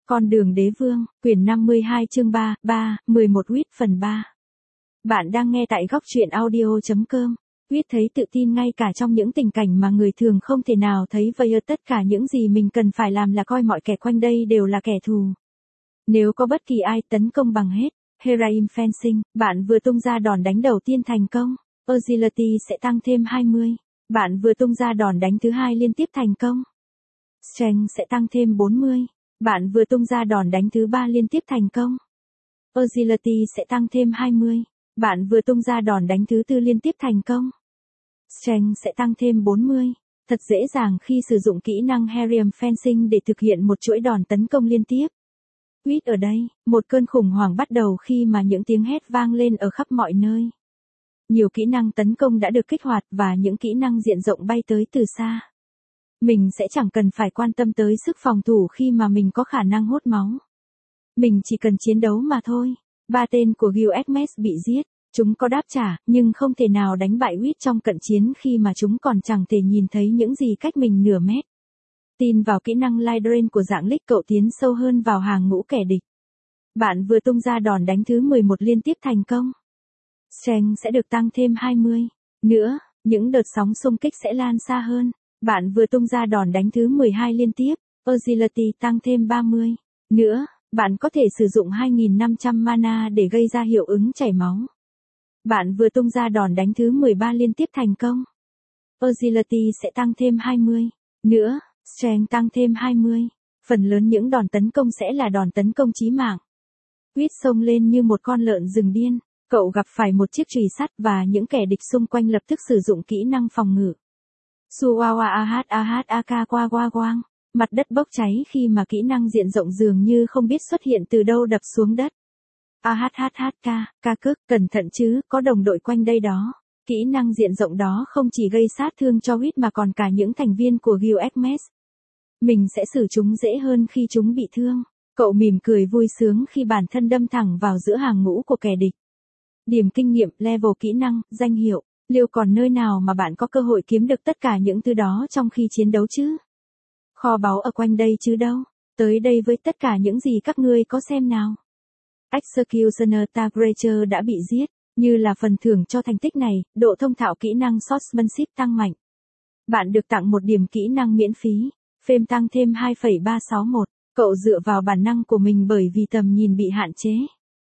Con đường đế vương, quyển 52 chương 3, 11 Huyết phần 3. Bạn đang nghe tại góc truyện audio.com. Huyết thấy tự tin ngay cả trong những tình cảnh mà người thường không thể nào thấy vậy. Tất cả những gì mình cần phải làm là coi mọi kẻ quanh đây đều là kẻ thù. Nếu có bất kỳ ai tấn công bằng hết, Heraim Fencing, bạn vừa tung ra đòn đánh đầu tiên thành công, Agility sẽ tăng thêm 20. Bạn vừa tung ra đòn đánh thứ hai liên tiếp thành công, Strength sẽ tăng thêm 40. Bạn vừa tung ra đòn đánh thứ 3 liên tiếp thành công, Agility sẽ tăng thêm 20. Bạn vừa tung ra đòn đánh thứ 4 liên tiếp thành công, Strength sẽ tăng thêm 40. Thật dễ dàng khi sử dụng kỹ năng Heraim Fencing để thực hiện một chuỗi đòn tấn công liên tiếp. Huyết ở đây, một cơn khủng hoảng bắt đầu khi mà những tiếng hét vang lên ở khắp mọi nơi. Nhiều kỹ năng tấn công đã được kích hoạt và những kỹ năng diện rộng bay tới từ xa. Mình sẽ chẳng cần phải quan tâm tới sức phòng thủ khi mà mình có khả năng hút máu. Mình chỉ cần chiến đấu mà thôi. 3 tên của Gilgamesh bị giết. Chúng có đáp trả, nhưng không thể nào đánh bại Huyết trong cận chiến khi mà chúng còn chẳng thể nhìn thấy những gì cách mình nửa mét. Tin vào kỹ năng Light Drain của dạng Lick, cậu tiến sâu hơn vào hàng ngũ kẻ địch. Bạn vừa tung ra đòn đánh thứ 11 liên tiếp thành công, Strength sẽ được tăng thêm 20. Nữa, những đợt sóng xung kích sẽ lan xa hơn. Bạn vừa tung ra đòn đánh thứ 12 liên tiếp, Agility tăng thêm 30. Nữa, bạn có thể sử dụng 2500 mana để gây ra hiệu ứng chảy máu. Bạn vừa tung ra đòn đánh thứ 13 liên tiếp thành công, Agility sẽ tăng thêm 20. Nữa, Strength tăng thêm 20. Phần lớn những đòn tấn công sẽ là đòn tấn công chí mạng. Huyết xông lên như một con lợn rừng điên. Cậu gặp phải một chiếc chùy sắt và những kẻ địch xung quanh lập tức sử dụng kỹ năng phòng ngự. Suawa aka qua quang. Mặt đất bốc cháy khi mà kỹ năng diện rộng dường như không biết xuất hiện từ đâu đập xuống đất. Ca cước, cẩn thận chứ, có đồng đội quanh đây đó. Kỹ năng diện rộng đó không chỉ gây sát thương cho Huyết mà còn cả những thành viên của Gilgamesh. Mình sẽ xử chúng dễ hơn khi chúng bị thương. Cậu mỉm cười vui sướng khi bản thân đâm thẳng vào giữa hàng ngũ của kẻ địch. Điểm kinh nghiệm, level kỹ năng, danh hiệu. Liệu còn nơi nào mà bạn có cơ hội kiếm được tất cả những thứ đó trong khi chiến đấu chứ? Kho báu ở quanh đây chứ đâu. Tới đây với tất cả những gì các ngươi có xem nào. Executioner Temperature đã bị giết. Như là phần thưởng cho thành tích này, độ thông thạo kỹ năng Swordsmanship tăng mạnh. Bạn được tặng một điểm kỹ năng miễn phí. Phêm tăng thêm 2,361. Cậu dựa vào bản năng của mình bởi vì tầm nhìn bị hạn chế.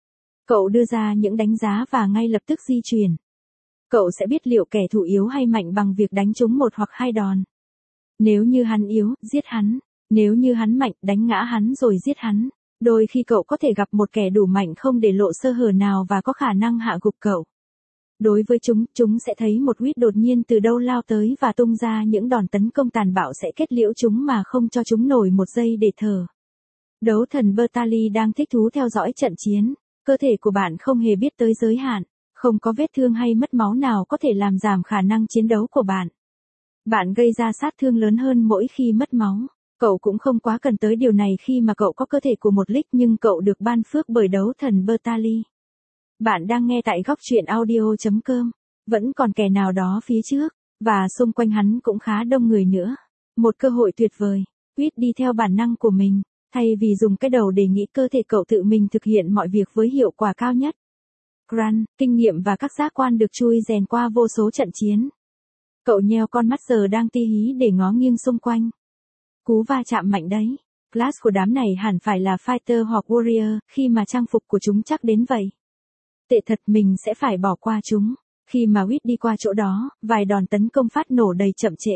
Cậu đưa ra những đánh giá và ngay lập tức di chuyển. Cậu sẽ biết liệu kẻ thù yếu hay mạnh bằng việc đánh trúng 1 hoặc 2 đòn. Nếu như hắn yếu, giết hắn. Nếu như hắn mạnh, đánh ngã hắn rồi giết hắn. Đôi khi cậu có thể gặp một kẻ đủ mạnh không để lộ sơ hở nào và có khả năng hạ gục cậu. Đối với chúng sẽ thấy một Huyết đột nhiên từ đâu lao tới và tung ra những đòn tấn công tàn bạo sẽ kết liễu chúng mà không cho chúng nổi một giây để thở. Đấu thần Bertali đang thích thú theo dõi trận chiến. Cơ thể của bạn không hề biết tới giới hạn. Không có vết thương hay mất máu nào có thể làm giảm khả năng chiến đấu của bạn. Bạn gây ra sát thương lớn hơn mỗi khi mất máu. Cậu cũng không quá cần tới điều này khi mà cậu có cơ thể của một Lick, nhưng cậu được ban phước bởi đấu thần Bertali. Bạn đang nghe tại góc truyện audio.com. Vẫn còn kẻ nào đó phía trước, và xung quanh hắn cũng khá đông người nữa. Một cơ hội tuyệt vời. Huyết đi theo bản năng của mình. Thay vì dùng cái đầu để nghĩ, cơ thể cậu tự mình thực hiện mọi việc với hiệu quả cao nhất. Grant, kinh nghiệm và các giác quan được chui rèn qua vô số trận chiến. Cậu nheo con mắt giờ đang ti hí để ngó nghiêng xung quanh. Cú va chạm mạnh đấy. Class của đám này hẳn phải là Fighter hoặc Warrior, khi mà trang phục của chúng chắc đến vậy. Tệ thật, mình sẽ phải bỏ qua chúng. Khi mà Huyết đi qua chỗ đó, vài đòn tấn công phát nổ đầy chậm trễ.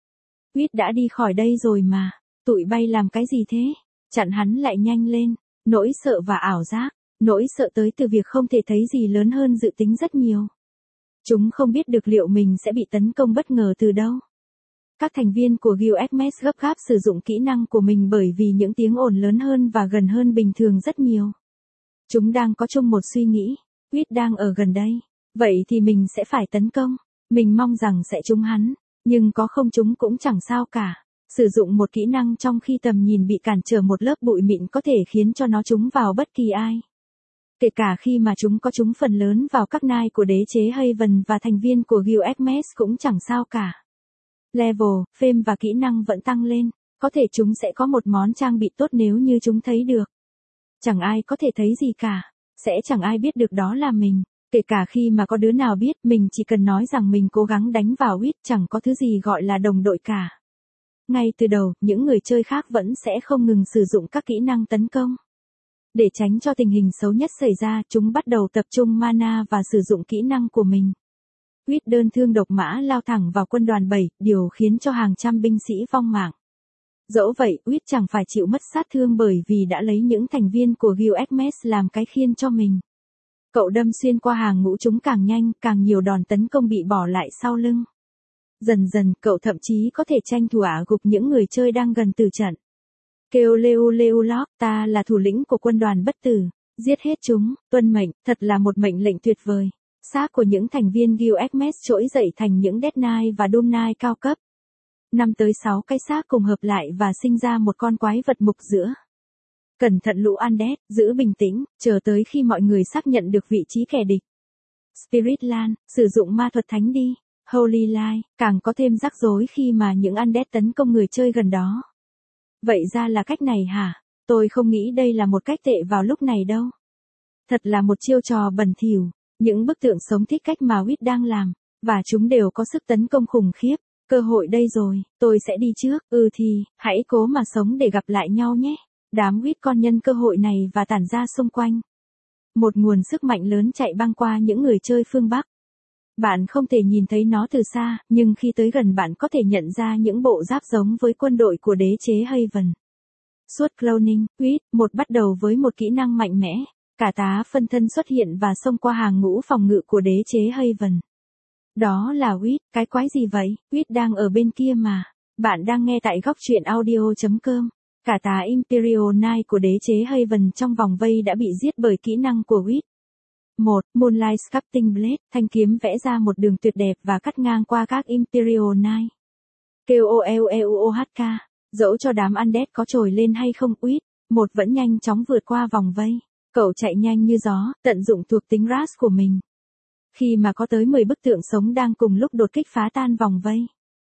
Huyết đã đi khỏi đây rồi mà. Tụi bay làm cái gì thế? Chặn hắn lại nhanh lên. Nỗi sợ và ảo giác. Nỗi sợ tới từ việc không thể thấy gì lớn hơn dự tính rất nhiều. Chúng không biết được liệu mình sẽ bị tấn công bất ngờ từ đâu. Các thành viên của Gilgamesh gấp gáp sử dụng kỹ năng của mình bởi vì những tiếng ồn lớn hơn và gần hơn bình thường rất nhiều. Chúng đang có chung một suy nghĩ. Huyết đang ở gần đây. Vậy thì mình sẽ phải tấn công. Mình mong rằng sẽ trúng hắn. Nhưng có không trúng cũng chẳng sao cả. Sử dụng một kỹ năng trong khi tầm nhìn bị cản trở một lớp bụi mịn có thể khiến cho nó trúng vào bất kỳ ai. Kể cả khi mà chúng có trúng phần lớn vào các nai của đế chế Haven và thành viên của Gilgamesh cũng chẳng sao cả. Level, phêm và kỹ năng vẫn tăng lên. Có thể chúng sẽ có một món trang bị tốt nếu như chúng thấy được. Chẳng ai có thể thấy gì cả. Sẽ chẳng ai biết được đó là mình. Kể cả khi mà có đứa nào biết, mình chỉ cần nói rằng mình cố gắng đánh vào Wit, chẳng có thứ gì gọi là đồng đội cả. Ngay từ đầu, những người chơi khác vẫn sẽ không ngừng sử dụng các kỹ năng tấn công. Để tránh cho tình hình xấu nhất xảy ra, chúng bắt đầu tập trung mana và sử dụng kỹ năng của mình. Wit đơn thương độc mã lao thẳng vào quân đoàn 7, điều khiến cho hàng trăm binh sĩ vong mạng. Dẫu vậy, Wit chẳng phải chịu mất sát thương bởi vì đã lấy những thành viên của Guild làm cái khiên cho mình. Cậu đâm xuyên qua hàng ngũ chúng càng nhanh, càng nhiều đòn tấn công bị bỏ lại sau lưng. Dần dần, cậu thậm chí có thể tranh thủ ả gục những người chơi đang gần tử trận. Kêu leu lóc, ta là thủ lĩnh của quân đoàn bất tử, giết hết chúng, tuân mệnh, thật là một mệnh lệnh tuyệt vời. Xác của những thành viên Guild trỗi dậy thành những Death Knight và Doom Knight cao cấp. 5 tới 6 cái xác cùng hợp lại và sinh ra một con quái vật mục giữa. Cẩn thận lũ undead, giữ bình tĩnh, chờ tới khi mọi người xác nhận được vị trí kẻ địch. Spirit Land, sử dụng ma thuật thánh đi. Holy Light, càng có thêm rắc rối khi mà những undead tấn công người chơi gần đó. Vậy ra là cách này hả? Tôi không nghĩ đây là một cách tệ vào lúc này đâu. Thật là một chiêu trò bẩn thỉu. Những bức tượng sống thích cách mà Wit đang làm, và chúng đều có sức tấn công khủng khiếp. Cơ hội đây rồi, tôi sẽ đi trước. Thì, hãy cố mà sống để gặp lại nhau nhé. Đám Wit con nhân cơ hội này và tản ra xung quanh. Một nguồn sức mạnh lớn chạy băng qua những người chơi phương Bắc. Bạn không thể nhìn thấy nó từ xa, nhưng khi tới gần bạn có thể nhận ra những bộ giáp giống với quân đội của đế chế Haven. Suốt cloning, Wit, một bắt đầu với một kỹ năng mạnh mẽ. Cả tá phân thân xuất hiện và xông qua hàng ngũ phòng ngự của đế chế Haven. Đó là Wit, cái quái gì vậy? Wit đang ở bên kia mà. Bạn đang nghe tại góc truyện audio.com. Cả tá Imperial Knight của đế chế Haven trong vòng vây đã bị giết bởi kỹ năng của Wit. 1. Moonlight Sculpting Blade, thanh kiếm vẽ ra một đường tuyệt đẹp và cắt ngang qua các Imperial Knight. KOLEUOHK, dẫu cho đám undead có trồi lên hay không, Wit, một vẫn nhanh chóng vượt qua vòng vây. Cậu chạy nhanh như gió, tận dụng thuộc tính Ras của mình. Khi mà có tới 10 bức tượng sống đang cùng lúc đột kích phá tan vòng vây.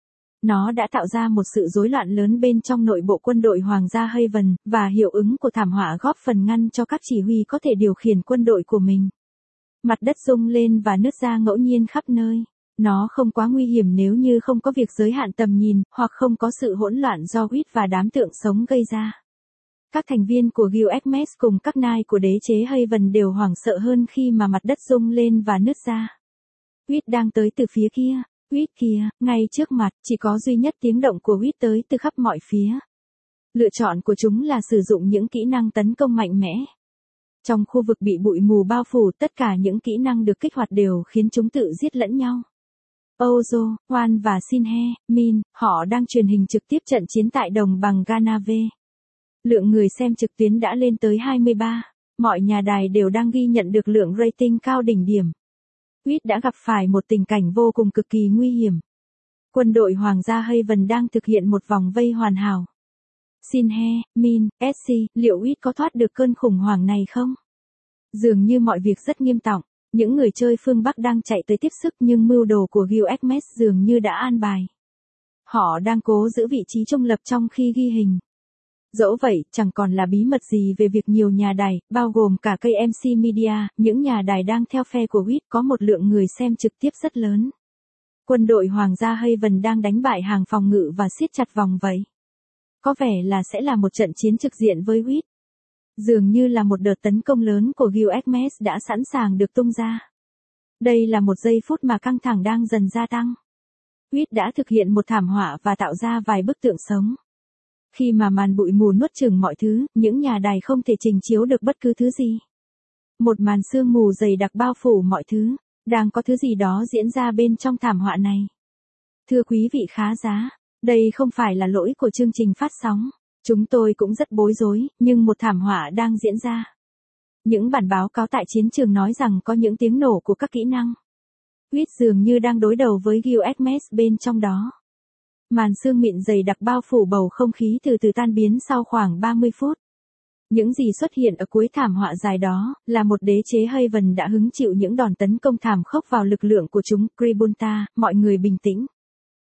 Nó đã tạo ra một sự rối loạn lớn bên trong nội bộ quân đội Hoàng gia Haven, và hiệu ứng của thảm họa góp phần ngăn cho các chỉ huy có thể điều khiển quân đội của mình. Mặt đất rung lên và nứt ra ngẫu nhiên khắp nơi. Nó không quá nguy hiểm nếu như không có việc giới hạn tầm nhìn, hoặc không có sự hỗn loạn do Wit và đám tượng sống gây ra. Các thành viên của Guild cùng các Knight của đế chế Haven đều hoảng sợ hơn khi mà mặt đất rung lên và nứt ra. Wit đang tới từ phía kia. Wit kìa, ngay trước mặt, chỉ có duy nhất tiếng động của Wit tới từ khắp mọi phía. Lựa chọn của chúng là sử dụng những kỹ năng tấn công mạnh mẽ. Trong khu vực bị bụi mù bao phủ, tất cả những kỹ năng được kích hoạt đều khiến chúng tự giết lẫn nhau. Ozo, Juan và Sinhe, Min, họ đang truyền hình trực tiếp trận chiến tại đồng bằng Ganave. Lượng người xem trực tuyến đã lên tới 23. Mọi nhà đài đều đang ghi nhận được lượng rating cao đỉnh điểm. Wit đã gặp phải một tình cảnh vô cùng cực kỳ nguy hiểm. Quân đội Hoàng gia Haven đang thực hiện một vòng vây hoàn hảo. Sinhe, Min, SC, liệu Wit có thoát được cơn khủng hoảng này không? Dường như mọi việc rất nghiêm trọng. Những người chơi phương Bắc đang chạy tới tiếp sức nhưng mưu đồ của Guild dường như đã an bài. Họ đang cố giữ vị trí trung lập trong khi ghi hình. Dẫu vậy, chẳng còn là bí mật gì về việc nhiều nhà đài, bao gồm cả KMC Media, những nhà đài đang theo phe của Wit có một lượng người xem trực tiếp rất lớn. Quân đội Hoàng gia Haven đang đánh bại hàng phòng ngự và siết chặt vòng vây. Có vẻ là sẽ là một trận chiến trực diện với Wit. Dường như là một đợt tấn công lớn của Guild đã sẵn sàng được tung ra. Đây là một giây phút mà căng thẳng đang dần gia tăng. Wit đã thực hiện một thảm họa và tạo ra vài bức tượng sống. Khi mà màn bụi mù nuốt chửng mọi thứ, những nhà đài không thể trình chiếu được bất cứ thứ gì. Một màn sương mù dày đặc bao phủ mọi thứ, đang có thứ gì đó diễn ra bên trong thảm họa này. Thưa quý vị khán giả, đây không phải là lỗi của chương trình phát sóng. Chúng tôi cũng rất bối rối, nhưng một thảm họa đang diễn ra. Những bản báo cáo tại chiến trường nói rằng có những tiếng nổ của các kỹ năng. Wit dường như đang đối đầu với Guild bên trong đó. Màn sương mịn dày đặc bao phủ bầu không khí từ từ tan biến sau khoảng 30 phút. Những gì xuất hiện ở cuối thảm họa dài đó, là một đế chế Haven đã hứng chịu những đòn tấn công thảm khốc vào lực lượng của chúng. Kribunta, mọi người bình tĩnh.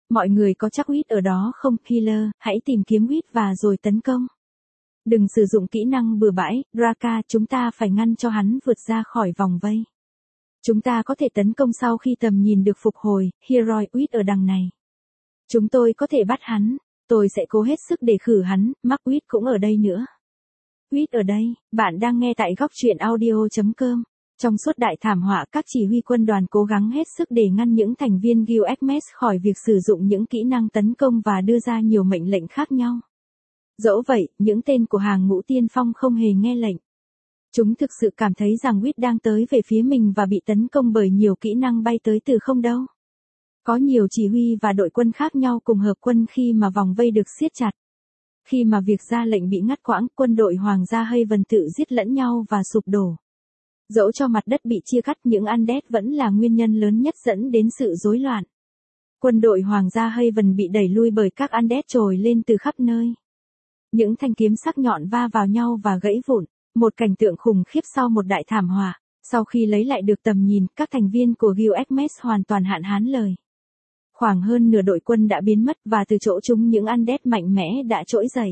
mọi người có chắc Wit ở đó không? Healer, hãy tìm kiếm Wit và rồi tấn công. Đừng sử dụng kỹ năng bừa bãi, Raka, chúng ta phải ngăn cho hắn vượt ra khỏi vòng vây. Chúng ta có thể tấn công sau khi tầm nhìn được phục hồi, Heroi, Wit ở đằng này. Chúng tôi có thể bắt hắn, tôi sẽ cố hết sức để khử hắn, Mark Wit cũng ở đây nữa. Wit ở đây, bạn đang nghe tại góc truyện audio.com. Trong suốt đại thảm họa, các chỉ huy quân đoàn cố gắng hết sức để ngăn những thành viên Guild Hermes khỏi việc sử dụng những kỹ năng tấn công và đưa ra nhiều mệnh lệnh khác nhau. Dẫu vậy, những tên của hàng ngũ tiên phong không hề nghe lệnh. Chúng thực sự cảm thấy rằng Wit đang tới về phía mình và bị tấn công bởi nhiều kỹ năng bay tới từ không đâu. Có nhiều chỉ huy và đội quân khác nhau cùng hợp quân khi mà vòng vây được siết chặt. Khi mà việc ra lệnh bị ngắt quãng, quân đội Hoàng gia Haven tự giết lẫn nhau và sụp đổ. Dẫu cho mặt đất bị chia cắt, những Undead vẫn là nguyên nhân lớn nhất dẫn đến sự rối loạn. Quân đội Hoàng gia Haven bị đẩy lui bởi các Undead trồi lên từ khắp nơi. Những thanh kiếm sắc nhọn va vào nhau và gãy vụn, một cảnh tượng khủng khiếp sau một đại thảm họa. Sau khi lấy lại được tầm nhìn, các thành viên của Guild Hermes hoàn toàn hạn hán lời. Khoảng hơn nửa đội quân đã biến mất và từ chỗ chúng những Undead mạnh mẽ đã trỗi dậy.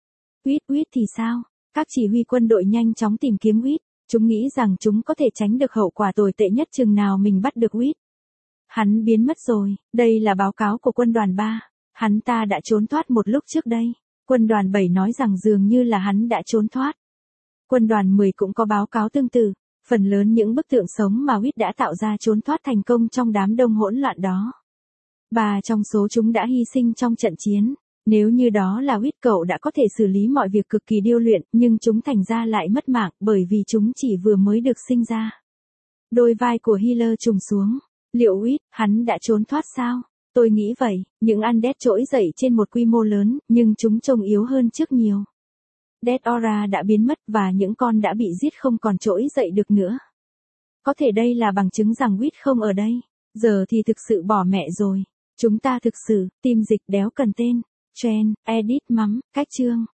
Wit thì sao? Các chỉ huy quân đội nhanh chóng tìm kiếm Wit. Chúng nghĩ rằng chúng có thể tránh được hậu quả tồi tệ nhất chừng nào mình bắt được Wit. Hắn biến mất rồi, đây là báo cáo của quân đoàn 3. Hắn ta đã trốn thoát một lúc trước đây. Quân đoàn 7 nói rằng dường như là hắn đã trốn thoát. Quân đoàn 10 cũng có báo cáo tương tự. Phần lớn những bức tượng sống mà Wit đã tạo ra trốn thoát thành công trong đám đông hỗn loạn đó. 3 trong số chúng đã hy sinh trong trận chiến. Nếu như đó là Wit, cậu đã có thể xử lý mọi việc cực kỳ điêu luyện, nhưng chúng thành ra lại mất mạng bởi vì chúng chỉ vừa mới được sinh ra. Đôi vai của Healer trùng xuống. Liệu Wit, hắn đã trốn thoát sao? Tôi nghĩ vậy, những Undead trỗi dậy trên một quy mô lớn, nhưng chúng trông yếu hơn trước nhiều. Death Aura đã biến mất và những con đã bị giết không còn trỗi dậy được nữa. Có thể đây là bằng chứng rằng Wit không ở đây. Giờ thì thực sự bỏ mẹ rồi. Chúng ta thực sự, team dịch đéo cần tên. Trend, edit mắm, cách chương.